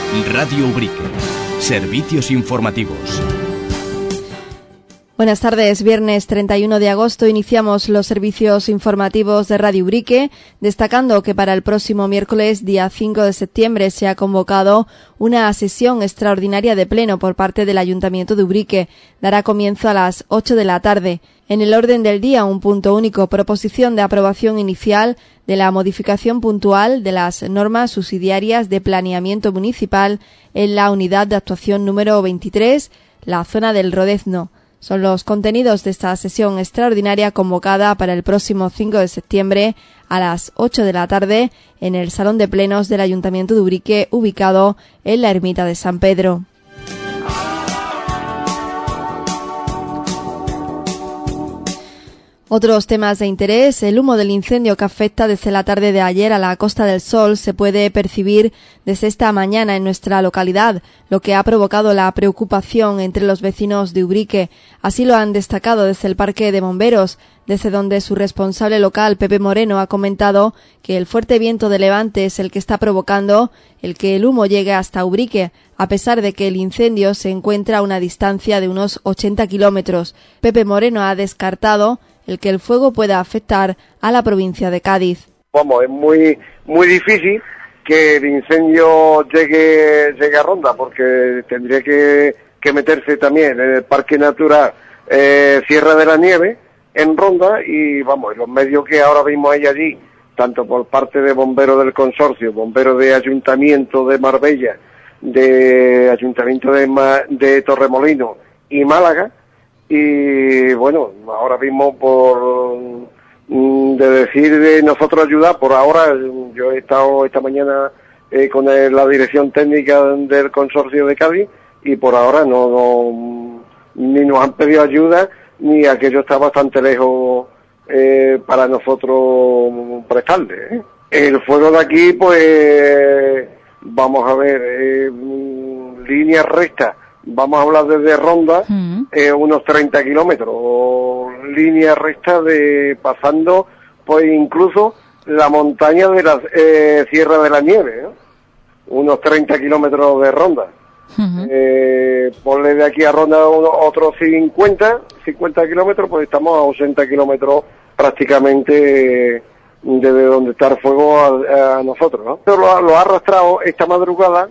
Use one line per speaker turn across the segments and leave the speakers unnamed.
Radio Ubrique. Servicios informativos.
Buenas tardes, viernes 31 de agosto iniciamos los servicios informativos de Radio Ubrique, destacando que para el próximo miércoles, día 5 de septiembre, se ha convocado una sesión extraordinaria de pleno por parte del Ayuntamiento de Ubrique. Dará comienzo a las 8 de la tarde. En el orden del día, un punto único, proposición de aprobación inicial de la modificación puntual de las normas subsidiarias de planeamiento municipal en la unidad de actuación número 23, la zona del Rodezno. Son los contenidos de esta sesión extraordinaria convocada para el próximo 5 de septiembre a las 8 de la tarde en el Salón de Plenos del Ayuntamiento de Ubrique, ubicado en la Ermita de San Pedro. Otros temas de interés. El humo del incendio que afecta desde la tarde de ayer a la Costa del Sol se puede percibir desde esta mañana en nuestra localidad, lo que ha provocado la preocupación entre los vecinos de Ubrique. Así lo han destacado desde el Parque de Bomberos, desde donde su responsable local, Pepe Moreno, ha comentado que el fuerte viento de levante es el que está provocando el que el humo llegue hasta Ubrique, a pesar de que el incendio se encuentra a una distancia de unos 80 kilómetros. Pepe Moreno ha descartado el que el fuego pueda afectar a la provincia de Cádiz.
Vamos, es muy difícil que el incendio llegue a Ronda, porque tendría que meterse también en el Parque Natural Sierra de la Nieve, en Ronda, y vamos, los medios que ahora mismo hay allí, tanto por parte de bomberos del consorcio, bomberos de Ayuntamiento de Marbella, de Ayuntamiento de Torremolinos y Málaga, y bueno, ahora mismo de decir de nosotros ayudar, por ahora yo he estado esta mañana con la dirección técnica del consorcio de Cádiz y por ahora ni nos han pedido ayuda ni aquello está bastante lejos para nosotros prestarle. El fuego de aquí, pues vamos a ver, línea recta. Vamos a hablar desde Ronda, unos 30 kilómetros, línea recta pasando, pues incluso la montaña de la Sierra de la Nieve, ¿no? Unos 30 kilómetros de Ronda. Ponle de aquí a Ronda otros 50 kilómetros, pues estamos a 80 kilómetros prácticamente desde donde está el fuego a nosotros, ¿no? Pero lo ha arrastrado esta madrugada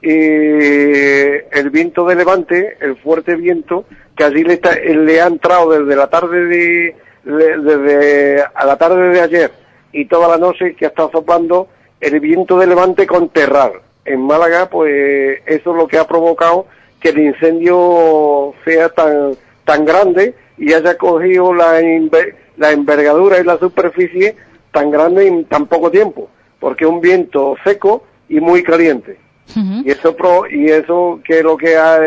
el viento de levante, el fuerte viento que allí le ha entrado desde la tarde desde a la tarde de ayer y toda la noche, que ha estado soplando el viento de levante con terral. En Málaga, pues eso es lo que ha provocado que el incendio sea tan grande y haya cogido la envergadura y la superficie tan grande en tan poco tiempo, porque es un viento seco y muy caliente. Y eso que es lo que ha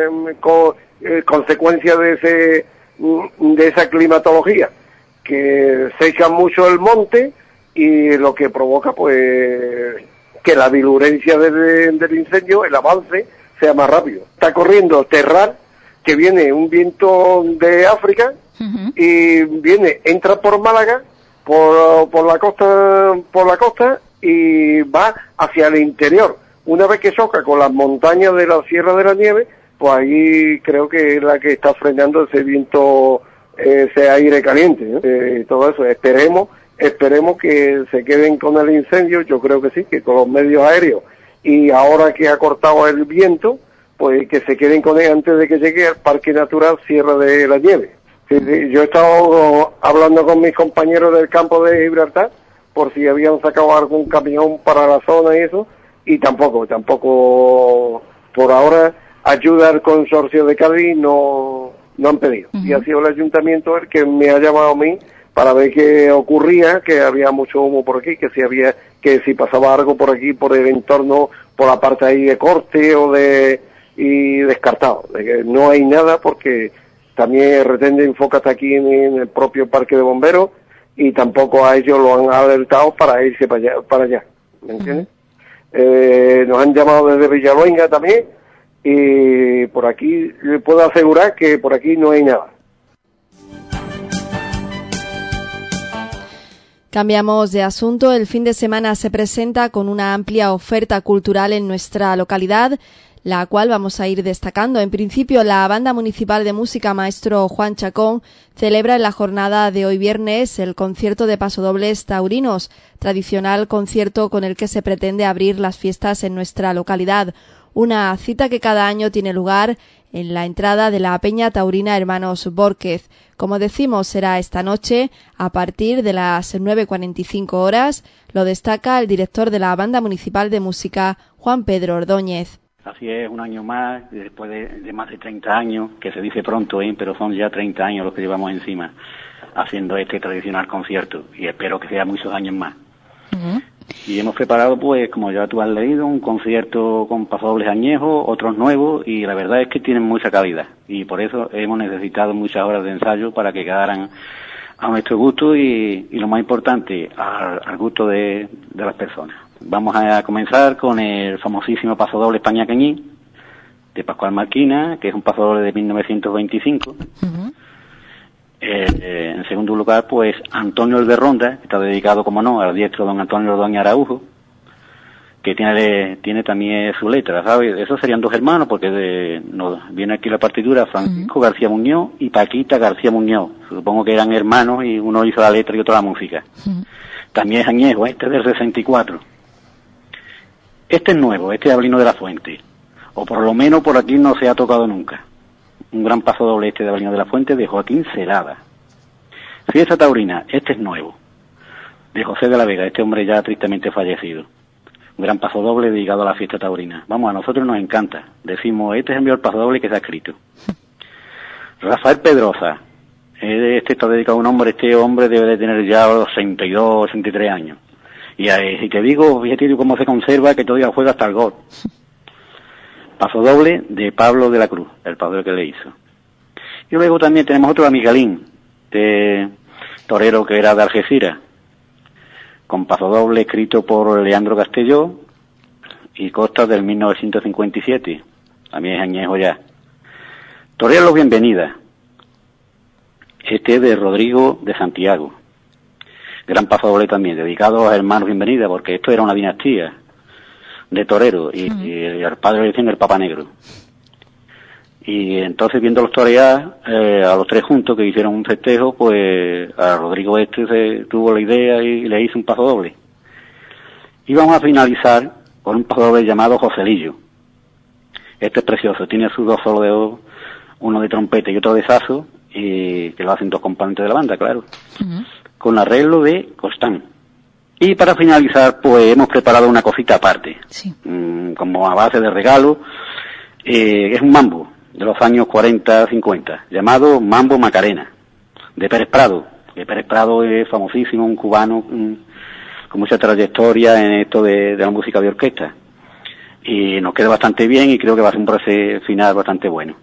consecuencia de esa climatología, que seca mucho el monte y lo que provoca pues que la virulencia del incendio, el avance, sea más rápido. Está corriendo terral, que viene un viento de África y entra por Málaga, por la costa y va hacia el interior. Una vez que choca con las montañas de la Sierra de la Nieve, pues ahí creo que es la que está frenando ese viento, ese aire caliente, ¿no? Todo eso, esperemos que se queden con el incendio, yo creo que sí, que con los medios aéreos, y ahora que ha cortado el viento, pues que se queden con él antes de que llegue al Parque Natural Sierra de la Nieve. Sí, yo he estado hablando con mis compañeros del campo de Gibraltar, por si habían sacado algún camión para la zona y eso, y tampoco por ahora ayuda al consorcio de Cádiz no han pedido. Y ha sido el ayuntamiento el que me ha llamado a mí para ver qué ocurría, que había mucho humo por aquí, que si pasaba algo por aquí, por el entorno, por la parte ahí de corte y descartado, de que no hay nada, porque también el retén de enfoque está aquí en el propio Parque de Bomberos y tampoco a ellos lo han alertado para irse para allá, ¿me entiendes? Nos han llamado desde Villaluenga también y por aquí le puedo asegurar que por aquí no hay nada.
Cambiamos de asunto. El fin de semana se presenta con una amplia oferta cultural en nuestra localidad, la cual vamos a ir destacando. En principio, la Banda Municipal de Música Maestro Juan Chacón celebra en la jornada de hoy viernes el concierto de pasodobles taurinos, tradicional concierto con el que se pretende abrir las fiestas en nuestra localidad. Una cita que cada año tiene lugar en la entrada de la Peña Taurina Hermanos Bórquez. Como decimos, será esta noche a partir de las 9:45 horas. Lo destaca el director de la Banda Municipal de Música, Juan Pedro Ordóñez.
Así es, un año más, después de más de 30 años, que se dice pronto, pero son ya 30 años los que llevamos encima haciendo este tradicional concierto, y espero que sea muchos años más. Uh-huh. Y hemos preparado, pues, como ya tú has leído, un concierto con pasodobles añejos, otros nuevos, y la verdad es que tienen mucha calidad, y por eso hemos necesitado muchas horas de ensayo para que quedaran a nuestro gusto y lo más importante, al gusto de las personas. Vamos a comenzar con el famosísimo pasodoble España Cañí, de Pascual Marquina, que es un pasodoble de 1925. Uh-huh. En segundo lugar, pues, Antonio el de Ronda, que está dedicado, como no, al diestro don Antonio Ordóñez Araujo, que tiene también su letra, ¿sabes? Esos serían dos hermanos, porque nos viene aquí la partitura, Francisco García Muñoz y Paquita García Muñoz. Supongo que eran hermanos y uno hizo la letra y otro la música. También es añejo, este es del 64. Este es nuevo, este es Avelino de la Fuente, o por lo menos por aquí no se ha tocado nunca. Un gran pasodoble este de Avelino de la Fuente de Joaquín Celada. Fiesta taurina, este es nuevo, de José de la Vega, este hombre ya tristemente fallecido. Un gran pasodoble dedicado a la fiesta taurina. Vamos, a nosotros nos encanta. Decimos, este es el mejor pasodoble que se ha escrito. Rafael Pedrosa. Este está dedicado a un hombre, este hombre debe de tener ya 62, 63 años. Y si te digo, fíjate cómo se conserva, que todavía juega hasta el gol. Pasodoble de Pablo de la Cruz, el padre que le hizo. Y luego también tenemos otro de Miguelín, de torero que era de Algeciras, con pasodoble escrito por Leandro Castelló y consta del 1957, también es añejo ya. Torero Bienvenida, este es de Rodrigo de Santiago, gran pasodoble también, dedicado a hermanos Bienvenida, porque esto era una dinastía de toreros y el padre le decían el Papa Negro. Y entonces, viéndolos torear, a los tres juntos que hicieron un festejo, pues a Rodrigo se tuvo la idea y le hizo un pasodoble. Y vamos a finalizar con un pasodoble llamado Joselillo. Este es precioso, tiene sus dos solos de oro, uno de trompeta y otro de saxo, y que lo hacen dos componentes de la banda, claro, con arreglo de Costán. Y para finalizar, pues hemos preparado una cosita aparte, como a base de regalo, es un mambo de los años 40-50, llamado Mambo Macarena, de Pérez Prado. Pérez Prado es famosísimo, un cubano con mucha trayectoria en esto de la música de orquesta. Y nos queda bastante bien y creo que va a ser un proceso final bastante bueno.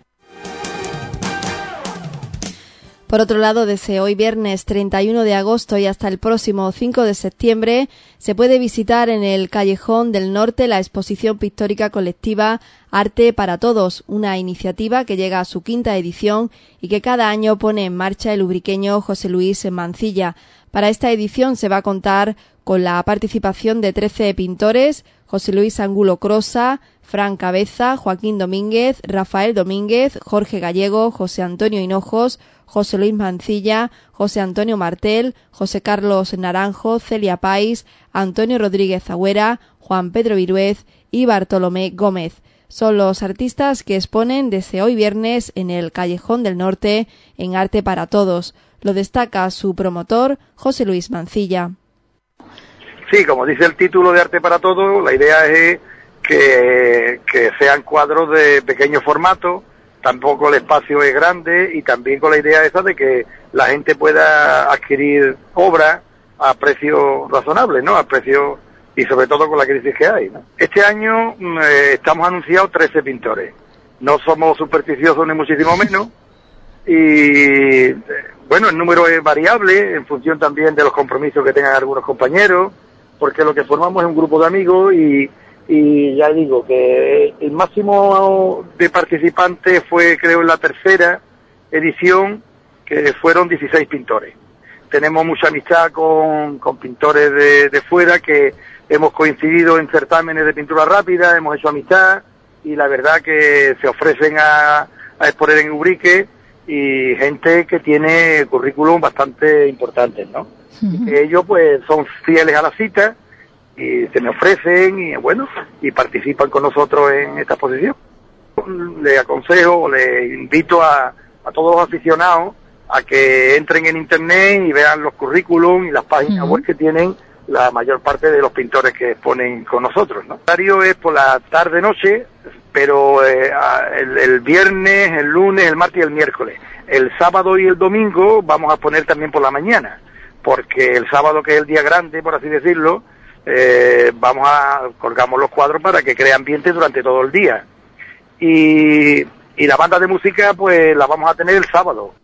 Por otro lado, desde hoy viernes 31 de agosto y hasta el próximo 5 de septiembre, se puede visitar en el Callejón del Norte la exposición pictórica colectiva Arte para Todos, una iniciativa que llega a su quinta edición y que cada año pone en marcha el ubriqueño José Luis Mancilla. Para esta edición se va a contar con la participación de 13 pintores: José Luis Angulo Crosa, Fran Cabeza, Joaquín Domínguez, Rafael Domínguez, Jorge Gallego, José Antonio Hinojos, José Luis Mancilla, José Antonio Martel, José Carlos Naranjo, Celia Pais, Antonio Rodríguez Agüera, Juan Pedro Viruez y Bartolomé Gómez. Son los artistas que exponen desde hoy viernes en el Callejón del Norte en Arte para Todos. Lo destaca su promotor, José Luis Mancilla.
Sí, como dice el título de Arte para Todos, la idea es que sean cuadros de pequeño formato, tampoco el espacio es grande, y también con la idea esa de que la gente pueda adquirir obras a precios razonables, ¿no? A precios, y sobre todo con la crisis que hay, ¿no? Este año estamos anunciados 13 pintores. No somos supersticiosos ni muchísimo menos, y bueno, el número es variable en función también de los compromisos que tengan algunos compañeros, porque lo que formamos es un grupo de amigos y ya digo que el máximo de participantes fue, creo, en la tercera edición, que fueron 16 pintores.
tenemos mucha amistad con pintores de fuera, que hemos coincidido en certámenes de pintura rápida, hemos hecho amistad, y la verdad que se ofrecen a exponer en Ubrique, y gente que tiene currículum bastante importantes, ¿no? Y que ellos pues son fieles a la cita, y se me ofrecen, y bueno, y participan con nosotros en esta exposición. Le aconsejo, le invito a todos los aficionados a que entren en internet y vean los currículum y las páginas web que tienen la mayor parte de los pintores que exponen con nosotros, ¿no? El horario es por la tarde-noche, pero el viernes, el lunes, el martes y el miércoles. El sábado y el domingo vamos a exponer también por la mañana, porque el sábado, que es el día grande, por así decirlo, colgamos los cuadros para que cree ambiente durante todo el día. Y la banda de música pues la vamos a tener el sábado.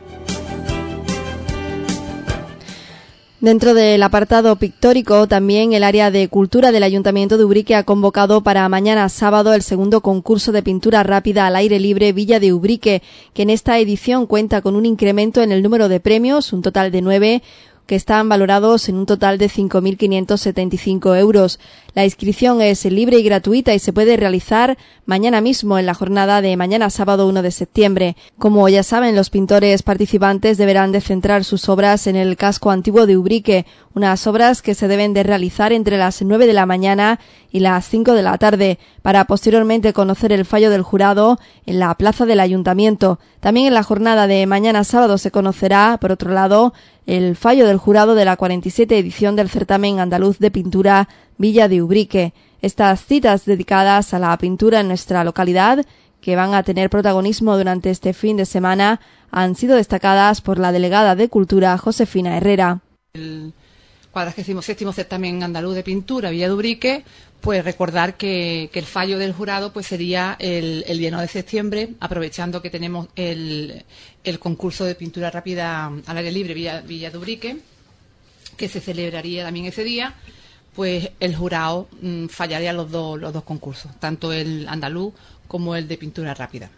Dentro del apartado pictórico, también el área de cultura del Ayuntamiento de Ubrique ha convocado para mañana sábado el segundo concurso de pintura rápida al aire libre Villa de Ubrique, que en esta edición cuenta con un incremento en el número de premios, un total de 9, que están valorados en un total de 5.575 euros. La inscripción es libre y gratuita y se puede realizar mañana mismo en la jornada de mañana sábado 1 de septiembre. Como ya saben, los pintores participantes deberán de centrar sus obras en el casco antiguo de Ubrique, unas obras que se deben de realizar entre las 9 de la mañana y las 5 de la tarde, para posteriormente conocer el fallo del jurado en la plaza del Ayuntamiento. También en la jornada de mañana sábado se conocerá, por otro lado, el fallo del jurado de la 47 edición del certamen andaluz de pintura Villa de Ubrique. Estas citas dedicadas a la pintura en nuestra localidad, que van a tener protagonismo durante este fin de semana, han sido destacadas por la delegada de Cultura, Josefina Herrera.
El 47º certamen andaluz de pintura Villa de Ubrique, pues recordar que el fallo del jurado pues sería el día 9 de septiembre, aprovechando que tenemos el concurso de pintura rápida al aire libre Villa de Ubrique, que se celebraría también ese día. Pues el jurado fallaría los dos concursos, tanto el andaluz como el de pintura rápida.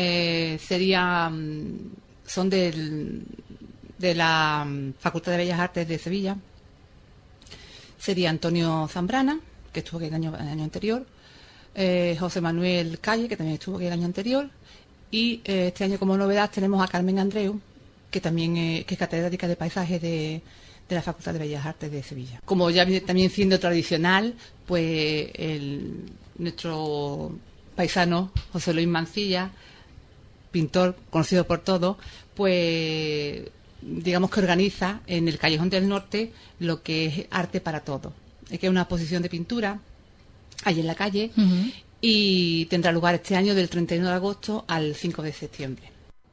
Son de la Facultad de Bellas Artes de Sevilla. Sería Antonio Zambrana, que estuvo aquí el año anterior, José Manuel Calle, que también estuvo aquí el año anterior, y este año como novedad tenemos a Carmen Andreu, que también que es catedrática de paisaje de la Facultad de Bellas Artes de Sevilla. Como ya también siendo tradicional, pues nuestro paisano José Luis Mancilla, pintor conocido por todos, pues digamos que organiza en el Callejón del Norte lo que es Arte para Todos. Es que es una exposición de pintura allí en la calle, y tendrá lugar este año del 31 de agosto al 5 de septiembre.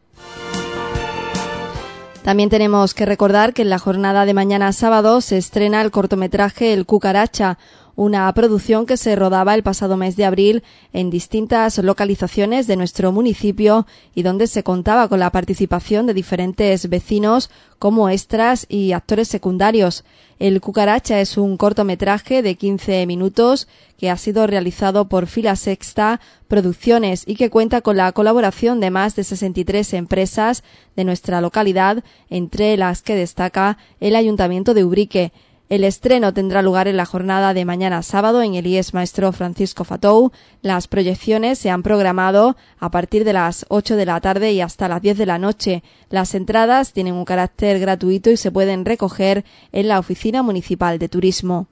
También tenemos que recordar que en la jornada de mañana sábado se estrena el cortometraje El Cucaracha, una producción que se rodaba el pasado mes de abril en distintas localizaciones de nuestro municipio y donde se contaba con la participación de diferentes vecinos como extras y actores secundarios. El Cucaracha es un cortometraje de 15 minutos que ha sido realizado por Fila Sexta Producciones y que cuenta con la colaboración de más de 63 empresas de nuestra localidad, entre las que destaca el Ayuntamiento de Ubrique. El estreno tendrá lugar en la jornada de mañana sábado en el IES Maestro Francisco Fatou. Las proyecciones se han programado a partir de las 8 de la tarde y hasta las 10 de la noche. Las entradas tienen un carácter gratuito y se pueden recoger en la Oficina Municipal de Turismo.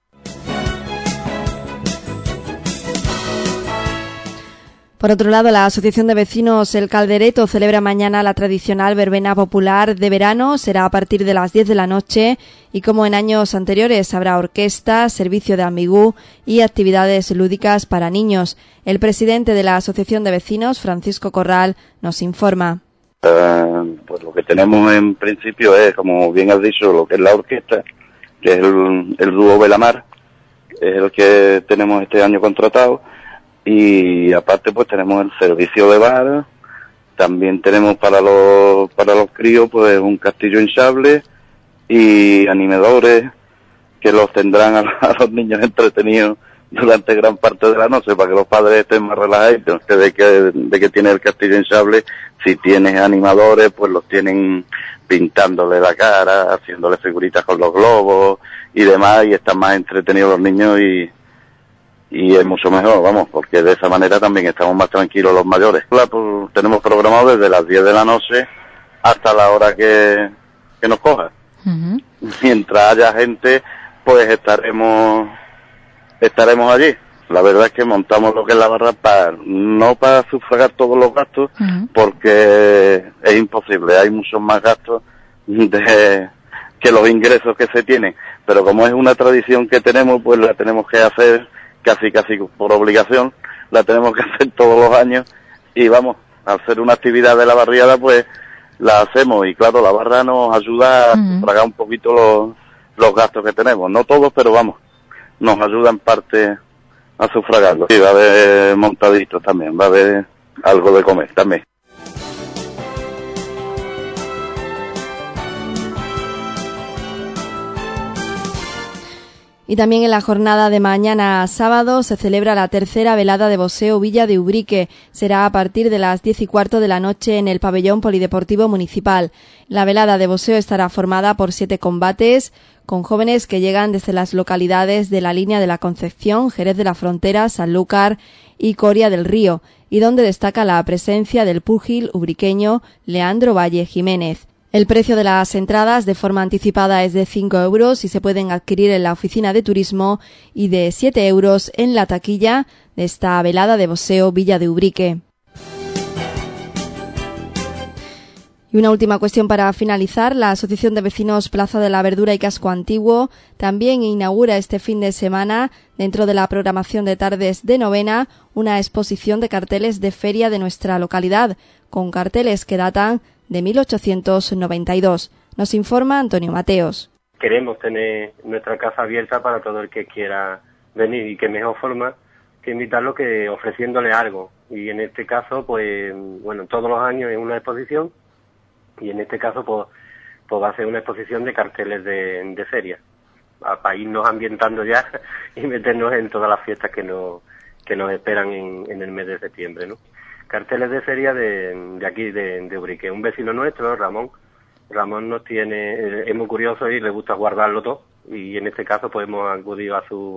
Por otro lado, la Asociación de Vecinos El Caldereto celebra mañana la tradicional verbena popular de verano. Será a partir de las 10 de la noche y, como en años anteriores, habrá orquesta, servicio de ambigú y actividades lúdicas para niños. El presidente de la Asociación de Vecinos, Francisco Corral, nos informa.
Pues lo que tenemos en principio es, como bien has dicho, lo que es la orquesta, que es el dúo Belamar, es el que tenemos este año contratado. Y aparte pues tenemos el servicio de bar, también tenemos para los críos pues un castillo hinchable y animadores que los tendrán a los niños entretenidos durante gran parte de la noche para que los padres estén más relajaditos. De que tiene el castillo hinchable, si tienes animadores, pues los tienen pintándole la cara, haciéndole figuritas con los globos y demás, y están más entretenidos los niños y es mucho mejor, vamos, porque de esa manera también estamos más tranquilos los mayores. Pues, tenemos programado desde las 10 de la noche hasta la hora que nos coja. Uh-huh. Mientras haya gente, pues estaremos allí. La verdad es que montamos lo que es la barra no para sufragar todos los gastos, uh-huh, porque es imposible, hay muchos más gastos que los ingresos que se tienen, pero como es una tradición que tenemos, pues la tenemos que hacer casi por obligación, la tenemos que hacer todos los años, y vamos, al ser una actividad de la barriada, pues la hacemos, y claro, la barra nos ayuda a sufragar un poquito los gastos que tenemos, no todos, pero vamos, nos ayuda en parte a sufragarlo. Sí, va a haber montaditos también, va a haber algo de comer también.
Y también en la jornada de mañana sábado se celebra la tercera velada de boxeo Villa de Ubrique. Será a partir de las 10:15 de la noche en el pabellón polideportivo municipal. La velada de boxeo estará formada por 7 combates con jóvenes que llegan desde las localidades de la Línea de la Concepción, Jerez de la Frontera, Sanlúcar y Coria del Río, y donde destaca la presencia del púgil ubriqueño Leandro Valle Jiménez. El precio de las entradas de forma anticipada es de 5 euros y se pueden adquirir en la oficina de turismo, y de 7 euros en la taquilla de esta velada de boxeo Villa de Ubrique. Y una última cuestión para finalizar. La Asociación de Vecinos Plaza de la Verdura y Casco Antiguo también inaugura este fin de semana, dentro de la programación de tardes de novena, una exposición de carteles de feria de nuestra localidad, con carteles que datan de 1892. Nos informa Antonio Mateos.
Queremos tener nuestra casa abierta para todo el que quiera venir, y qué mejor forma que invitarlo que ofreciéndole algo. Y en este caso, pues, bueno, todos los años es una exposición, y en este caso, pues va a ser una exposición de carteles de feria, para irnos ambientando ya y meternos en todas las fiestas que nos esperan en el mes de septiembre, ¿no? Carteles de feria de aquí, de Ubrique. Un vecino nuestro, Ramón nos tiene, es muy curioso y le gusta guardarlo todo, y en este caso pues hemos acudido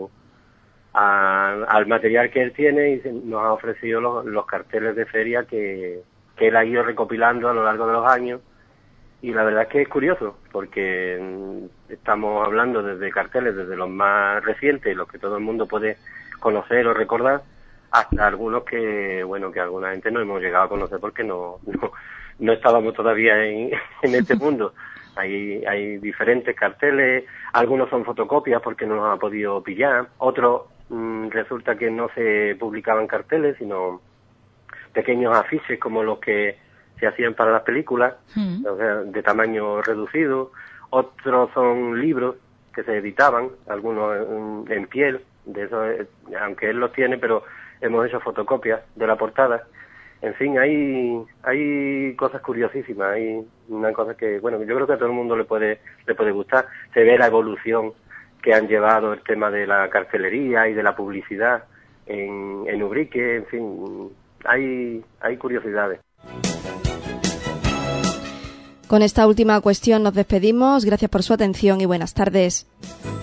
al material que él tiene, y nos ha ofrecido los carteles de feria que él ha ido recopilando a lo largo de los años. Y la verdad es que es curioso, porque estamos hablando desde carteles, desde los más recientes, los que todo el mundo puede conocer o recordar, hasta algunos que alguna gente no hemos llegado a conocer porque no estábamos todavía en este mundo. Hay diferentes carteles, algunos son fotocopias porque no nos ha podido pillar, otros resulta que no se publicaban carteles, sino pequeños afiches como los que se hacían para las películas, o sea, de tamaño reducido. Otros son libros que se editaban, algunos en piel, de eso, aunque él los tiene, pero hemos hecho fotocopias de la portada. En fin, hay cosas curiosísimas, hay una cosa que, bueno, yo creo que a todo el mundo le puede gustar. Se ve la evolución que han llevado el tema de la cartelería y de la publicidad en Ubrique. En fin, hay curiosidades.
Con esta última cuestión nos despedimos. Gracias por su atención y buenas tardes.